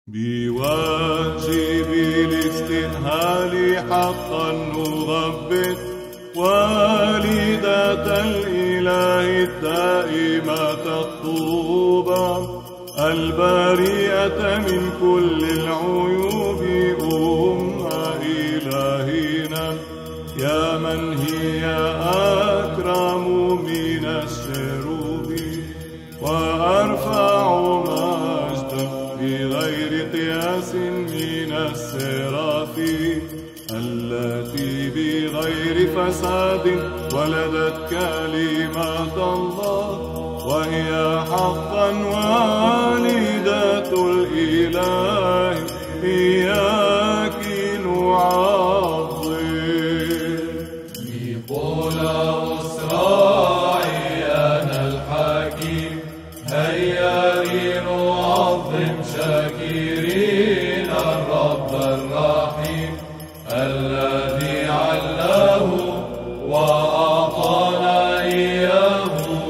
بواجب الاستنهال حقا نغبط والدة الإله الدائمة الطوبى البريئة من كل العيوب إلهنا يا من هي أكرم من الشروب وأرفع مجدا بغير قياس من السرافين التي بغير فساد ولدت كلمة الله وهي حقا والدة الإله إياك نعظم. نيقولاوس راعي أنا الحكيم هيا لنعظم شاكرين الرب الرحيم الذي علاه وأعطانا إياه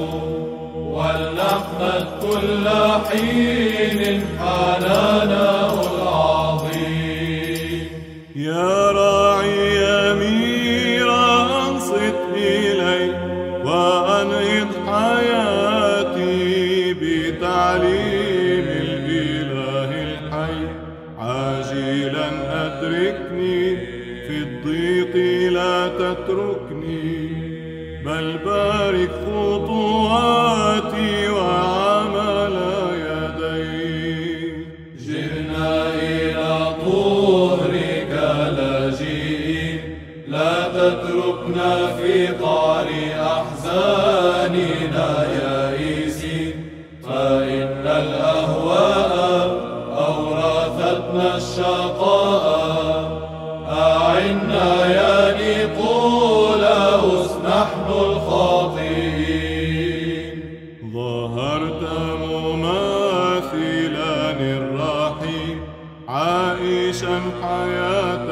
ولنحمد كل حين حنانه العظيم. يا راعي أميرا أنصت إلي وأنهض حياتي بتعليم الإله الحي عاجلا أدركني في الضيق لا تتركني بل بارك خطواتي وعمل يدي. جئنا إلى طهرك لاجئين لا تتركنا في قعر أحزاننا يائسين فإن الأهواء أورثتنا الشقاء أعنا يا نيقولاوس نحن الخاطئين. ظهرت مماثلا الرحيم عائشا حياة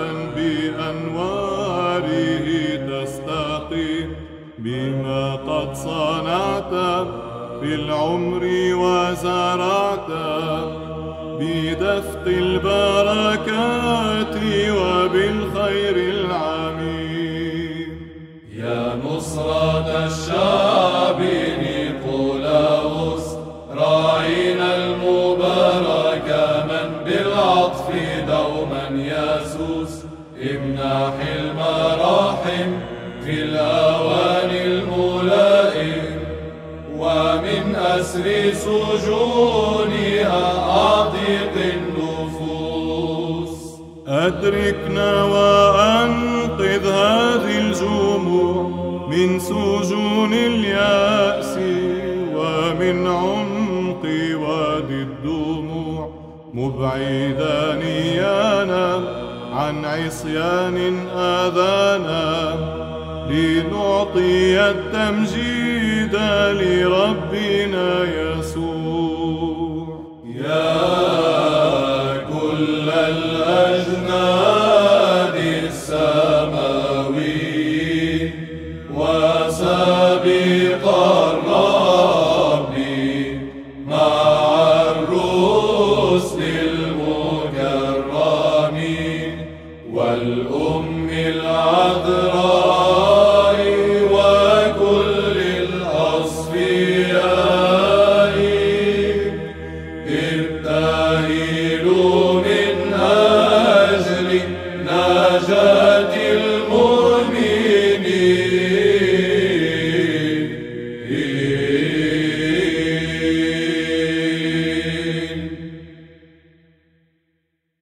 بأنواره تستقيم بما قد صنعت في العمر وزرعت بدفق البركات وبالخير العميم. يا نصرة الشعب نيقولاوس راعينا المبارك من بالعطف دوما يسوس امنح المراحم في الأوان الملائم ومن أسر سجونها أعتق النفوس. أدركنا وأنقذ هذه الجموع من سجون اليأس ومن عمق وادي الدموع مبعدا إيانا عن عصيان آذانا لنعطي التمجيد لربنا يسوع. يا كل الأجناد السماويين وسابق الرب مع الرسل المكرمين والأم العذراء وكل الأصفياء ابتهلوا من أجل نجاة